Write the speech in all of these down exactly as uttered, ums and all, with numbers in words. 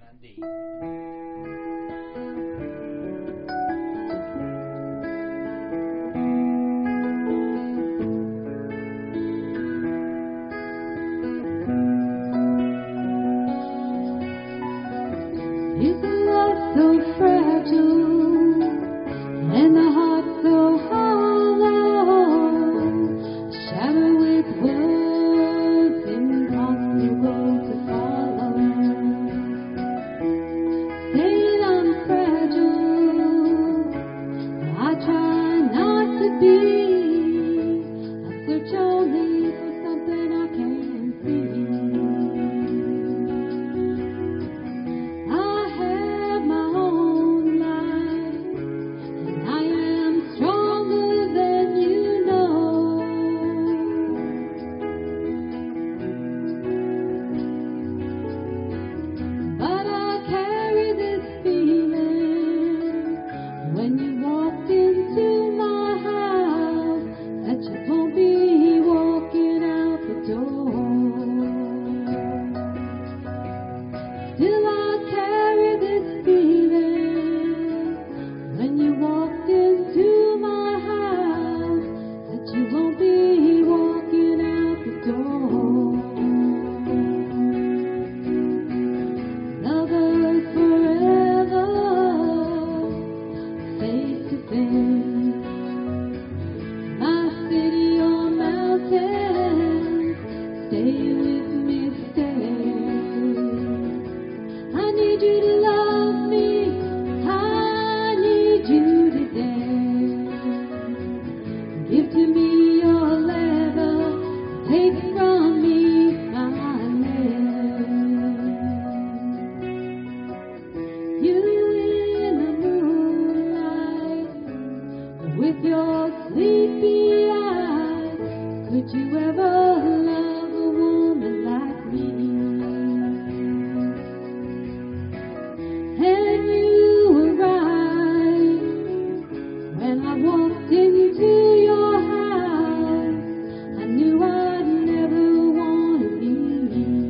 Mandy. Is the love so fragile and the heart so hollow, shattered with words impossible to follow? Saying I'm fragile, I try not to be. I search only for something I can't see. I have my own life, and I am stronger than you know. But I carry this feeling when you walked into my house that you won't be walking out the door. Still I carry this feeling when you walked into my house that you won't be walking out the door. Lovers forever, face to face. My city or mountain, stay with me, stay. I need you to love me, I need you today. Give to me your leather, take from me my land. You in the moonlight, with your sleepy eyes, could you ever love a woman like me? And you were right when I walked into your house. I knew I'd never want to leave.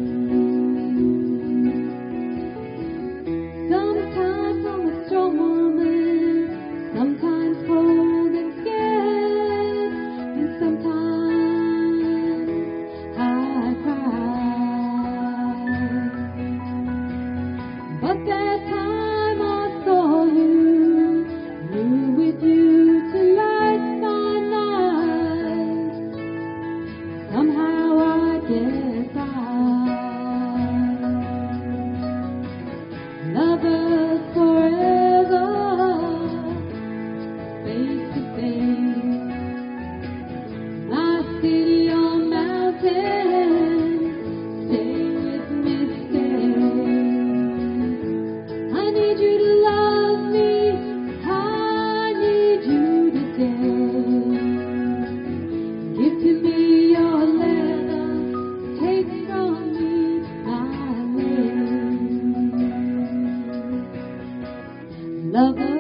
Sometimes I'm a strong woman, sometimes cold and scared, and sometimes I cry. But that time I saw you, knew with you to light my night. Somehow I guess I, lovers forever, face to face. My city or mountain, stay with me, stay. I need you to love me, I need you today. Give to me your leather, take from me my land. Lover